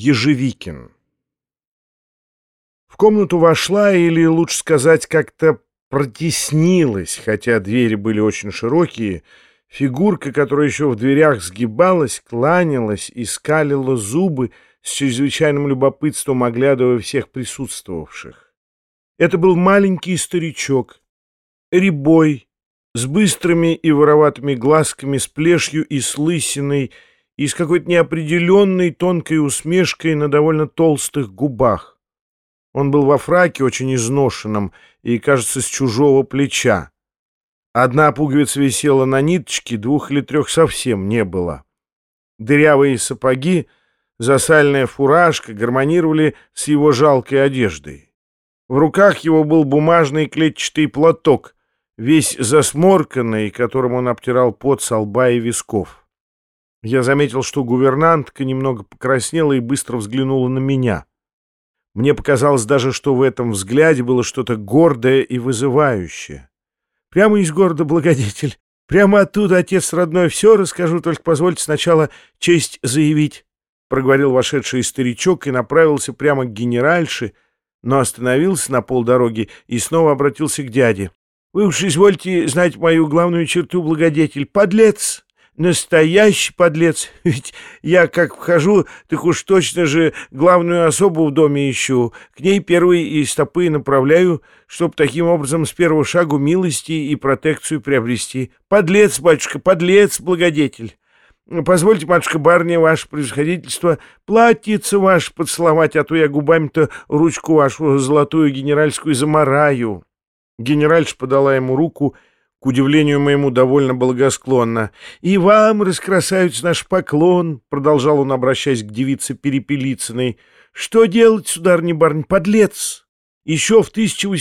Ежевикин. В комнату вошла, или, лучше сказать, как-то протеснилась, хотя двери были очень широкие, фигурка, которая еще в дверях сгибалась, кланялась и скалила зубы с чрезвычайным любопытством, оглядывая всех присутствовавших. Это был маленький старичок, рябой, с быстрыми и вороватыми глазками, с плешью и с лысиной, и с какой-то неопределенной тонкой усмешкой на довольно толстых губах. Он был во фраке, очень изношенном, и, кажется, с чужого плеча. Одна пуговица висела на ниточке, 2 или 3 совсем не было. Дырявые сапоги, засальная фуражка гармонировали с его жалкой одеждой. В руках его был бумажный клетчатый платок, весь засморканный, которым он обтирал пот со лба и висков. Я заметил, что гувернантка немного покраснела и быстро взглянула на меня. Мне показалось даже, что в этом взгляде было что-то гордое и вызывающее. «Прямо из города, благодетель, прямо оттуда, отец родной, все расскажу, только позвольте сначала честь заявить», — проговорил вошедший старичок и направился прямо к генеральше, но остановился на полдороги и снова обратился к дяде. «Вы уж извольте знать мою главную черту, благодетель, подлец! Настоящий подлец, ведь я как вхожу, так уж точно же главную особу в доме ищу, к ней первые и стопы направляю, чтоб таким образом с первого шагу милости и протекцию приобрести. Подлец, батюшка, подлец, благодетель. Позвольте, матушка-барыня, ваше превосходительство, платьице ваше поцеловать, а то я губами-то ручку вашу золотую генеральскую замараю». Генеральша подала ему руку, к удивлению моему, довольно благосклонно. «И вам, раскрасавица, наш поклон», — продолжал он, обращаясь к девице Перепелицыной. «Что делать, сударыня-барыня, подлец? Еще в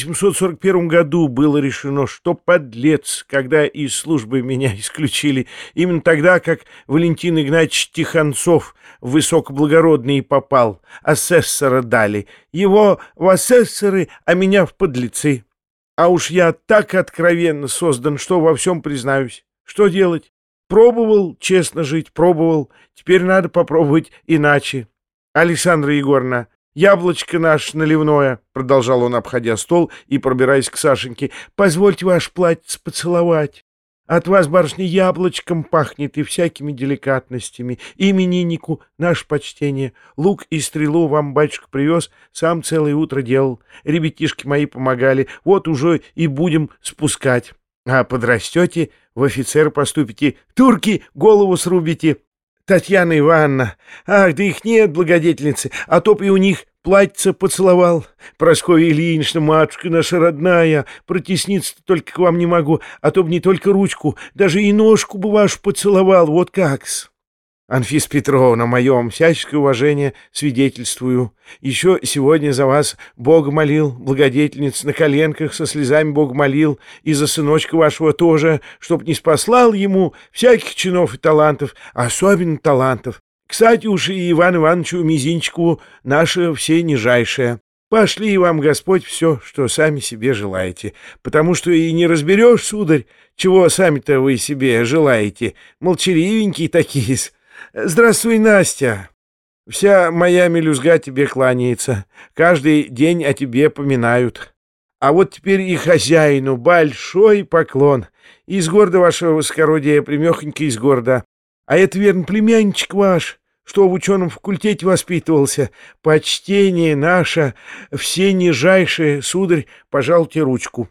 1841 году было решено, что подлец, когда из службы меня исключили, именно тогда, как Валентин Игнатьевич Тихонцов в высокоблагородный попал, асессора дали. Его в асессоры, а меня в подлецы. А уж я так откровенно создан, что во всем признаюсь. Что делать? Пробовал честно жить, пробовал. Теперь надо попробовать иначе. Александра Егоровна, яблочко наше наливное, — продолжал он, обходя стол и пробираясь к Сашеньке, — позвольте ваш платьице поцеловать. От вас, барышня, яблочком пахнет и всякими деликатностями. Имениннику наше почтение. Лук и стрелу вам батюшка привез, сам целое утро делал. Ребятишки мои помогали. Вот уже и будем спускать. А подрастете, в офицеры поступите. Турки голову срубите. Татьяна Ивановна. Ах, да их нет, благодетельницы, а то б и у них платьице поцеловал. Прасковья Ильинична, матушка наша родная, протесниться-то только к вам не могу, а то б не только ручку, даже и ножку бы вашу поцеловал, вот как-с. Анфиса Петровна, мое вам всяческое уважение свидетельствую. Еще сегодня за вас Бога молил, благодетельница, на коленках со слезами Бога молил, и за сыночка вашего тоже, чтоб не спаслал ему всяких чинов и талантов, а особенно талантов. Кстати уж и Ивану Ивановичу Мизинчику наше все нижайшее. Пошли вам, Господь, все, что сами себе желаете, потому что и не разберешь, сударь, чего сами-то вы себе желаете, молчаливенькие такие-с. Здравствуй, Настя. Вся моя мелюзга тебе кланяется. Каждый день о тебе поминают. А вот теперь и хозяину большой поклон. Из города вашего высокородия, примехонько из города. А это, верно, племянничек ваш, что в ученом факультете воспитывался. Почтение наше, все нижайшие, сударь, пожалуйте ручку».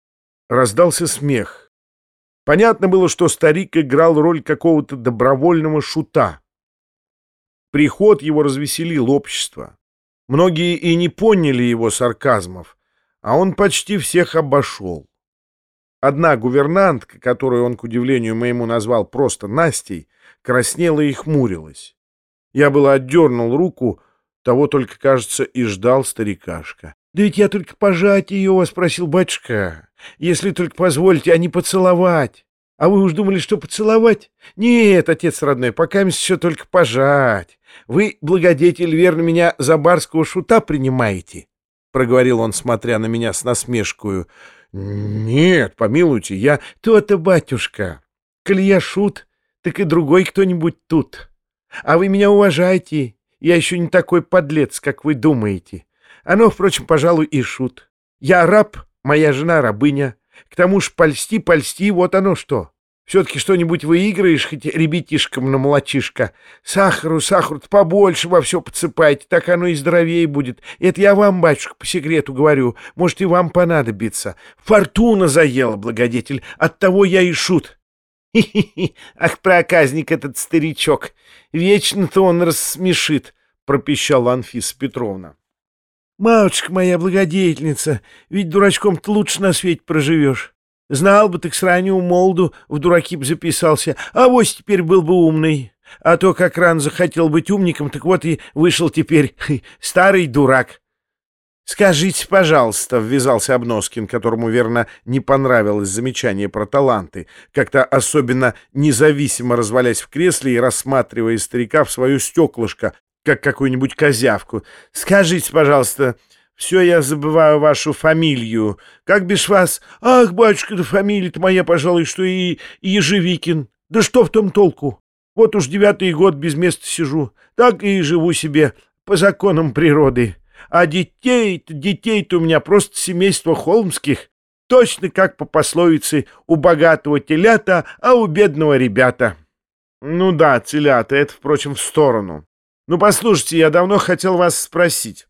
Раздался смех. Понятно было, что старик играл роль какого-то добровольного шута. Приход его развеселил общество. Многие и не поняли его сарказмов, а он почти всех обошел. Одна гувернантка, которую он, к удивлению моему, назвал просто Настей, краснела и хмурилась. Я было отдернул руку, того только, кажется, и ждал старикашка. «Да ведь я только пожать ее вас просил, батюшка, если только позволите, а не поцеловать. А вы уж думали, что поцеловать? Нет, отец родной, пока еще только пожать. Вы, благодетель, верно, меня за барского шута принимаете?» — проговорил он, смотря на меня с насмешкою. «Нет, помилуйте, я...» «То-то, батюшка, коли я шут, так и другой кто-нибудь тут. А вы меня уважайте Я еще не такой подлец, как вы думаете. Оно, впрочем, пожалуй, и шут. Я раб, моя жена рабыня. К тому ж польсти, польсти, вот оно что. Все-таки что-нибудь выиграешь, хоть ребятишкам на молочишко. Сахару побольше во все подсыпайте, так оно и здоровее будет. Это я вам, батюшка, по секрету говорю. Может, и вам понадобится. Фортуна заела, благодетель, оттого я и шут. Хи-хи-хи, ах, проказник этот старичок. Вечно-то он рассмешит, пропищала Анфиса Петровна. Матушка моя благодетельница, ведь дурачком-то лучше на свете проживешь. Знал бы, так с раннего молоду в дураки б записался, а вось теперь был бы умный. А то как рано захотел быть умником, так вот и вышел теперь старый дурак. «Скажите, пожалуйста», — ввязался Обноскин, которому, верно, не понравилось замечание про таланты, как-то особенно независимо развалясь в кресле и рассматривая старика в свое стеклышко, как какую-нибудь козявку. «Скажите, пожалуйста, все я забываю вашу фамилию. Как бишь вас? Ах, батюшка, да фамилия-то моя, пожалуй, что и Ежевикин. Да что в том толку? Вот уж 9-й год без места сижу, так и живу себе по законам природы. А детей-то у меня просто семейство холмских, точно как по пословице: у богатого телята, а у бедного ребята». Ну да, телята, это, впрочем, в сторону. Ну, послушайте, я давно хотел вас спросить.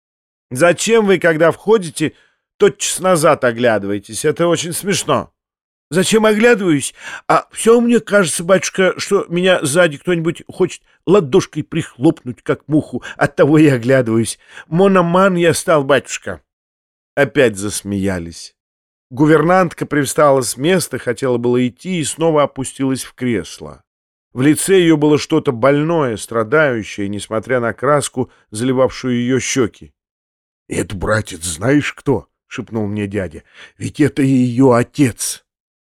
Зачем вы, когда входите, тотчас назад оглядываетесь? Это очень смешно. Зачем оглядываюсь? А все мне кажется, батюшка, что меня сзади кто-нибудь хочет ладошкой прихлопнуть, как муху. Оттого и оглядываюсь. Мономан я стал, батюшка. Опять засмеялись. Гувернантка привстала с места, хотела было идти и снова опустилась в кресло. В лице ее было что-то больное, страдающее, несмотря на краску, заливавшую ее щеки. — Это, братец, знаешь кто? — шепнул мне дядя. — Ведь это и ее отец.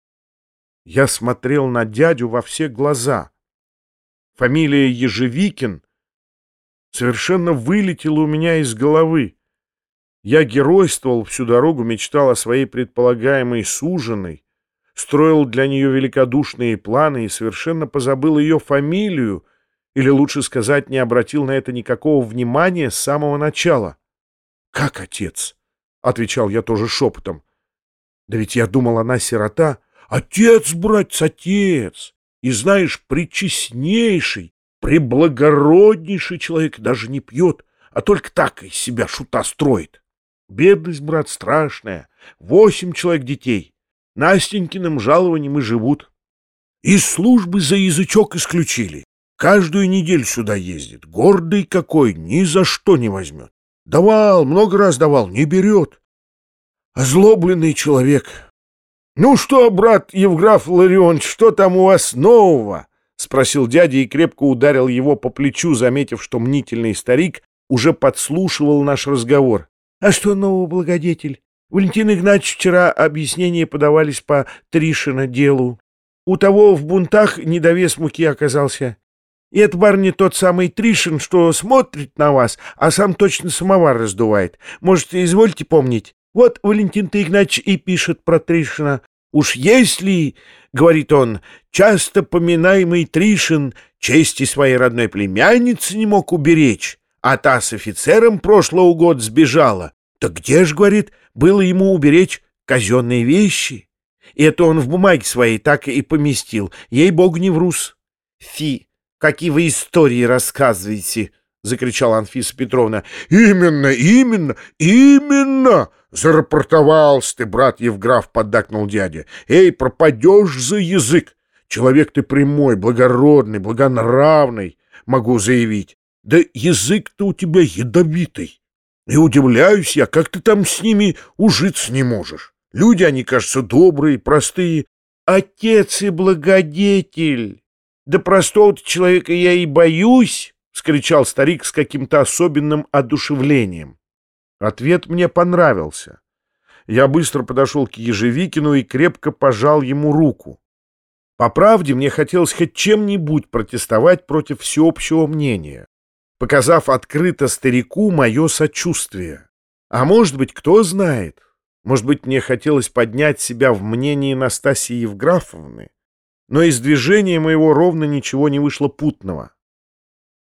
Я смотрел на дядю во все глаза. Фамилия Ежевикин совершенно вылетела у меня из головы. Я геройствовал всю дорогу, мечтал о своей предполагаемой суженой, строил для нее великодушные планы и совершенно позабыл ее фамилию, или, лучше сказать, не обратил на это никакого внимания с самого начала. — Как отец? — отвечал я тоже шепотом. — Да ведь я думал, она сирота. — Отец, братец, отец! И знаешь, пречестнейший, преблагороднейший человек, даже не пьет, а только так из себя шута строит. Бедность, брат, страшная. 8 человек детей. Настенькиным жалованием и живут. Из службы за язычок исключили. Каждую неделю сюда ездит. Гордый какой, ни за что не возьмет. Давал, много раз давал, не берет. Озлобленный человек. — Ну что, брат Евграф Ларионович, что там у вас нового? — спросил дядя и крепко ударил его по плечу, заметив, что мнительный старик уже подслушивал наш разговор. — А что нового, благодетель? Валентин Игнатьевич вчера объяснения подавались по Тришина делу. У того в бунтах недовес муки оказался. И это, барыня, тот самый Тришин, что смотрит на вас, а сам точно самовар раздувает. Может, извольте помнить? Вот Валентин-то Игнатьевич и пишет про Тришина. «Уж если, — говорит он, — часто поминаемый Тришин чести своей родной племянницы не мог уберечь, а та с офицером прошлого года сбежала, то где ж, — говорит, — было ему уберечь казенные вещи?» И это он в бумаге своей так и поместил. Ей-богу, не врус. — Фи! Какие вы истории рассказываете! — закричала Анфиса Петровна. — Именно! Зарапортовался ты, брат Евграф, — поддакнул дядя. — Эй, пропадешь за язык! Человек ты прямой, благородный, благонравный, могу заявить. Да язык-то у тебя ядовитый. И удивляюсь я, как ты там с ними ужиться не можешь. Люди, они, кажется, добрые, простые. Отец и благодетель! Да простого-то человека я и боюсь! — вскричал старик с каким-то особенным одушевлением. Ответ мне понравился. Я быстро подошел к Ежевикину и крепко пожал ему руку. По правде, мне хотелось хоть чем-нибудь протестовать против всеобщего мнения, показав открыто старику мое сочувствие. А может быть, кто знает, может быть, мне хотелось поднять себя в мнении Настасьи Евграфовны, но из движения моего ровно ничего не вышло путного.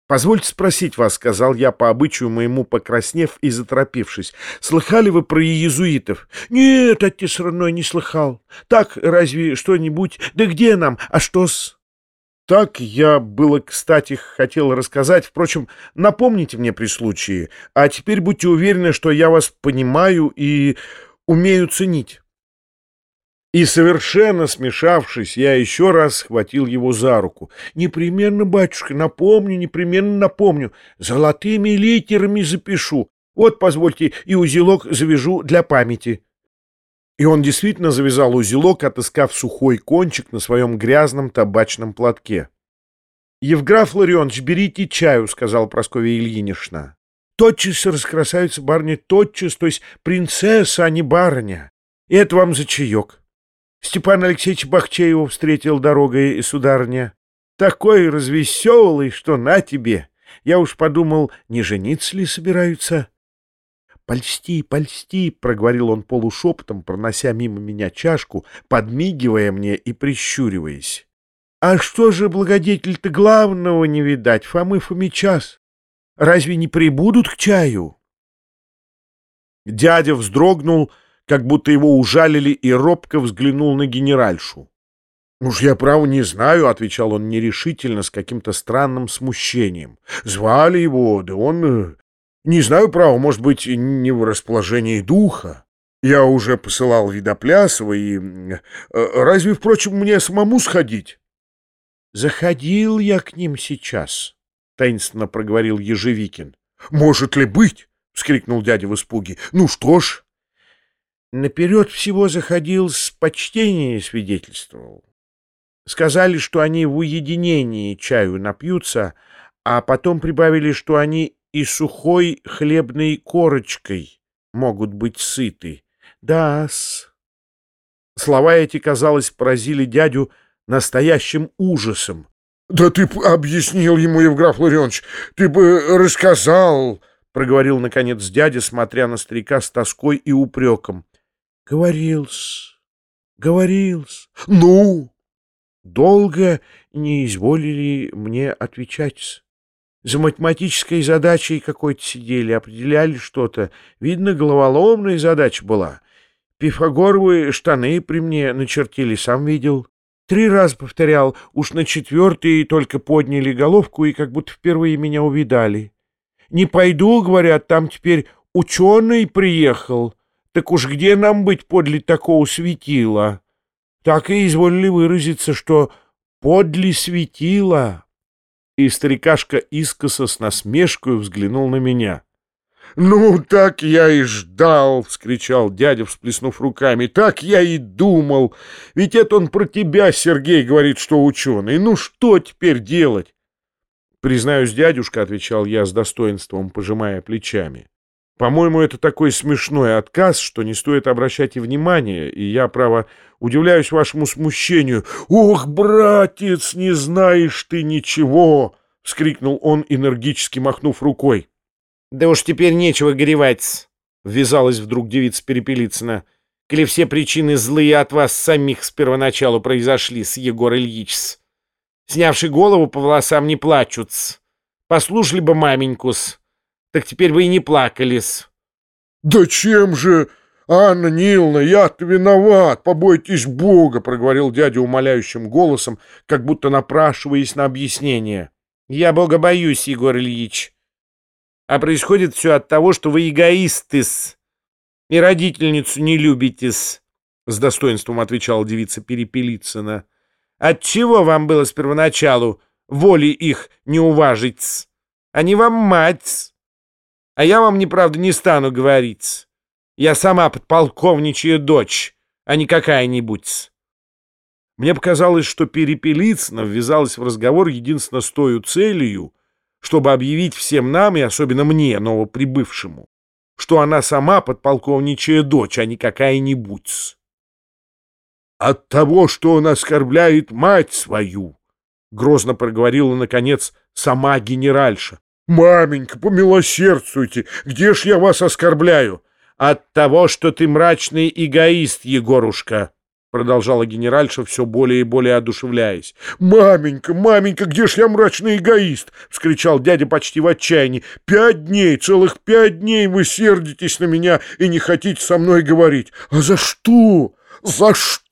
«Позвольте спросить вас», — сказал я по обычаю моему, покраснев и заторопившись. «Слыхали вы про иезуитов?» «Нет, отец родной, не слыхал. Так, разве что-нибудь? Да где нам? А что-с?» Так я было, кстати, хотел рассказать. Впрочем, напомните мне при случае. А теперь будьте уверены, что я вас понимаю и умею ценить. И, совершенно смешавшись, я еще раз схватил его за руку. «Непременно, батюшка, напомню, непременно напомню. Золотыми литерами запишу. Вот, позвольте, и узелок завяжу для памяти». И он действительно завязал узелок, отыскав сухой кончик на своем грязном табачном платке. «Евграф Ларионович, берите чаю», — сказал Прасковья Ильинична. «Тотчас раскрасавица барыня, тотчас, то есть принцесса, а не барыня. И это вам за чаек». Степан Алексеевич Бахчеева встретил дорогой, сударыня. Такой развеселый, что на тебе. Я уж подумал, не жениться ли собираются? «Польсти, польсти», — проговорил он полушепотом, пронося мимо меня чашку, подмигивая мне и прищуриваясь. «А что же благодетель-то главного не видать, Фомы Фомичас? Разве не прибудут к чаю?» Дядя вздрогнул, как будто его ужалили, и робко взглянул на генеральшу. «Уж я, право, не знаю», — отвечал он нерешительно, с каким-то странным смущением. «Звали его, да он... Не знаю, право, может быть, не в расположении духа. Я уже посылал Видоплясова, и... Разве, впрочем, мне самому сходить?» «Заходил я к ним сейчас», — таинственно проговорил Ежевикин. «Может ли быть?» — вскрикнул дядя в испуге. «Ну что ж?» «Наперед всего заходил, с почтения свидетельствовал. Сказали, что они в уединении чаю напьются, а потом прибавили, что они и сухой хлебной корочкой могут быть сыты. Да-с». Слова эти, казалось, поразили дядю настоящим ужасом. «Да ты б объяснил ему, Евграф Ларионович, ты бы рассказал», — проговорил, наконец, дядя, смотря на старика с тоской и упреком. «Говорил-с, говорил-с». «Ну?» «Долго не изволили мне отвечать-с. За математической задачей какой-то сидели, определяли что-то. Видно, головоломная задача была. Пифагоровые штаны при мне начертили, сам видел. 3 раза повторял, уж на 4-й только подняли головку и как будто впервые меня увидали. Не пойду, говорят, там теперь ученый приехал. Так уж где нам быть подле такого светила? Так и изволили выразиться, что подле светила». И старикашка искоса с насмешкой взглянул на меня. «Ну, так я и ждал!» — вскричал дядя, всплеснув руками. «Так я и думал! Ведь это он про тебя, Сергей, говорит, что ученый. Ну, что теперь делать?» «Признаюсь, дядюшка», — отвечал я с достоинством, пожимая плечами. «По-моему, это такой смешной отказ, что не стоит обращать и внимания, и я, право, удивляюсь вашему смущению». «Ох, братец, не знаешь ты ничего!» — вскрикнул он, энергически махнув рукой. «Да уж теперь нечего горевать», — ввязалась вдруг девица Перепелицына. «Коли все причины злые от вас самих с первоначалу произошли, с Егор Ильич-с. Снявши голову, по волосам не плачут-с. Послушали бы маменьку-с, так теперь вы и не плакали-с». «Да чем же, Анна Ниловна, я-то виноват, побойтесь Бога», — проговорил дядя умоляющим голосом, как будто напрашиваясь на объяснение. «Я Бога боюсь, Егор Ильич. А происходит все от того, что вы эгоисты-с и родительницу не любите-с», — с достоинством отвечала девица Перепелицына. «Отчего вам было с первоначалу воли их не уважить-с? Они вам мать-с. А я вам, неправда, не стану говорить. Я сама подполковничья дочь, а не какая-нибудь». Мне показалось, что Перепелицына ввязалась в разговор единственно с той целью, чтобы объявить всем нам, и особенно мне, новоприбывшему, что она сама подполковничья дочь, а не какая-нибудь. «От того, что он оскорбляет мать свою», — грозно проговорила, наконец, сама генеральша. «Маменька, помилосердствуйте, где ж я вас оскорбляю?» «От того, что ты мрачный эгоист, Егорушка», — продолжала генеральша, все более и более одушевляясь. «Маменька, маменька, где ж я мрачный эгоист?» — вскричал дядя почти в отчаянии. «5 дней, целых 5 дней вы сердитесь на меня и не хотите со мной говорить. А за что? За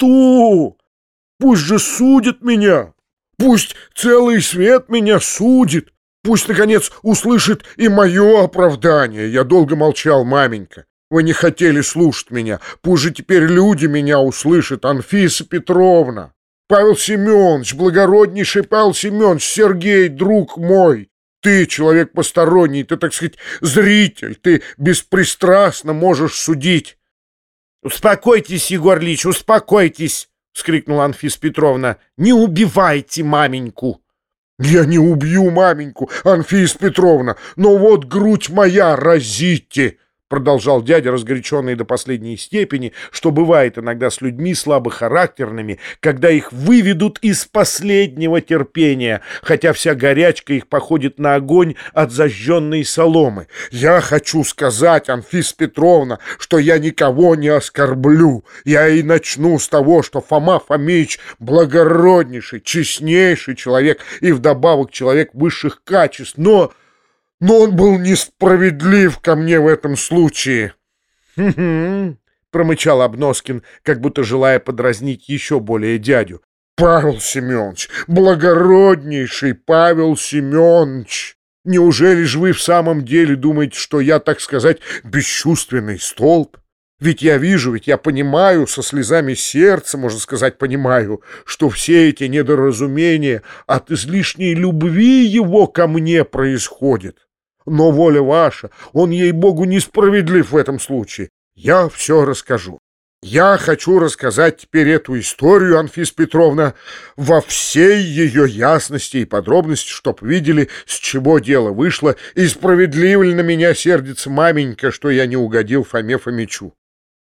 что? Пусть же судят меня! Пусть целый свет меня судит! Пусть, наконец, услышит и мое оправдание. Я долго молчал, маменька. Вы не хотели слушать меня. Пусть же теперь люди меня услышат. Анфиса Петровна, Павел Семенович, благороднейший Павел Семенович, Сергей, друг мой. Ты человек посторонний, ты, так сказать, зритель. Ты беспристрастно можешь судить». «Успокойтесь, Егор Ильич, успокойтесь!» — вскрикнула Анфиса Петровна. «Не убивайте маменьку!» «Я не убью маменьку, Анфиса Петровна, но вот грудь моя разите!» Продолжал дядя, разгоряченный до последней степени, что бывает иногда с людьми слабохарактерными, когда их выведут из последнего терпения, хотя вся горячка их походит на огонь от зажженной соломы. «Я хочу сказать, Анфиса Петровна, что я никого не оскорблю. Я и начну с того, что Фома Фомич благороднейший, честнейший человек и вдобавок человек высших качеств, но он был несправедлив ко мне в этом случае». «Хм-хм», — промычал Обноскин, как будто желая подразнить еще более дядю. «Павел Семенович, благороднейший Павел Семенович, неужели же вы в самом деле думаете, что я, так сказать, бесчувственный столб? Ведь я вижу, ведь я понимаю, со слезами сердца, можно сказать, понимаю, что все эти недоразумения от излишней любви его ко мне происходят. Но воля ваша, он, ей-богу, несправедлив в этом случае. Я все расскажу. Я хочу рассказать теперь эту историю, Анфиса Петровна, во всей ее ясности и подробности, чтоб видели, с чего дело вышло, и справедливо ли на меня сердится маменька, что я не угодил Фоме Фомичу.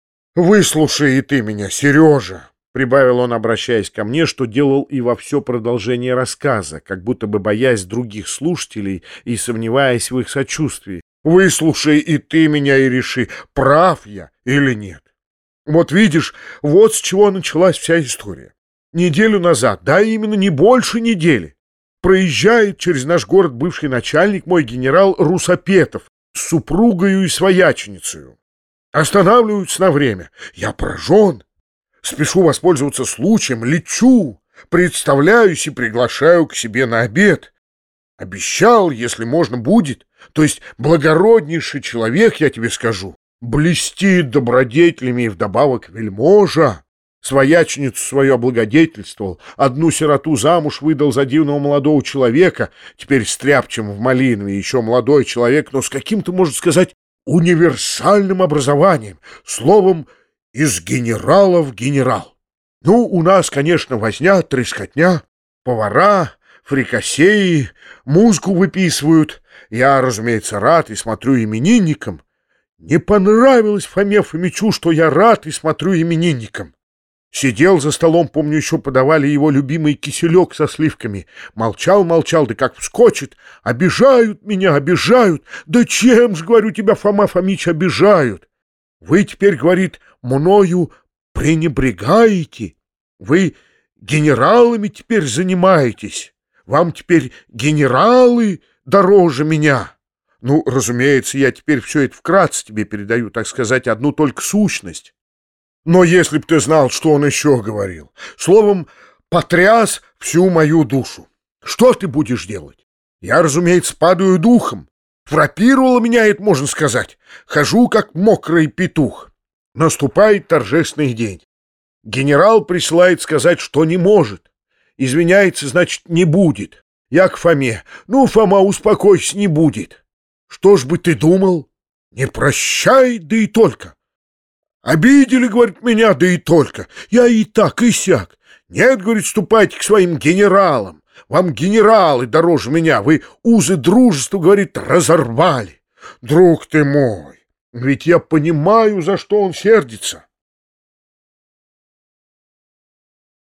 Выслушай и ты меня, Сережа, — прибавил он, обращаясь ко мне, что делал и во все продолжение рассказа, как будто бы боясь других слушателей и сомневаясь в их сочувствии. «Выслушай и ты меня и реши, прав я или нет. Вот видишь, вот с чего началась вся история. Неделю назад, да именно не больше недели, проезжает через наш город бывший начальник мой генерал Русопетов с супругою и свояченицею. Останавливаются на время. Я поражен. Спешу воспользоваться случаем, лечу, представляюсь и приглашаю к себе на обед. Обещал, если можно будет, то есть благороднейший человек, я тебе скажу, блестит добродетелями и вдобавок вельможа. Свояченицу свою облагодетельствовал, одну сироту замуж выдал за дивного молодого человека, теперь стряпчем в Малинове, еще молодой человек, но с каким-то, можно сказать, универсальным образованием, словом, из генерала в генерал. Ну, у нас, конечно, возня, трескотня, повара, фрикасеи, музыку выписывают. Я, разумеется, рад и смотрю именинникам. Не понравилось Фоме Фомичу, что я рад и смотрю именинникам. Сидел за столом, помню, еще подавали его любимый киселек со сливками. Молчал, да как вскочит. Обижают меня, обижают. Да чем ж, говорю, тебя, Фома Фомич, обижают? Вы теперь, говорит, мною пренебрегаете. Вы генералами теперь занимаетесь. Вам теперь генералы дороже меня. Ну, разумеется, я теперь все это вкратце тебе передаю, так сказать, одну только сущность. Но если б ты знал, что он еще говорил, словом, потряс всю мою душу. Что ты будешь делать? Я, разумеется, падаю духом. Фрапировало меня это, можно сказать. Хожу, как мокрый петух. Наступает торжественный день. Генерал присылает сказать, что не может. Извиняется, значит, не будет. Я к Фоме. Ну, Фома, успокойся, не будет. Что ж бы ты думал? Не прощай, да и только. Обидели, говорит, меня, да и только. Я и так, и сяк. Нет, говорит, ступайте к своим генералам. Вам генералы дороже меня. Вы узы дружества, говорит, разорвали. Друг ты мой, ведь я понимаю, за что он сердится.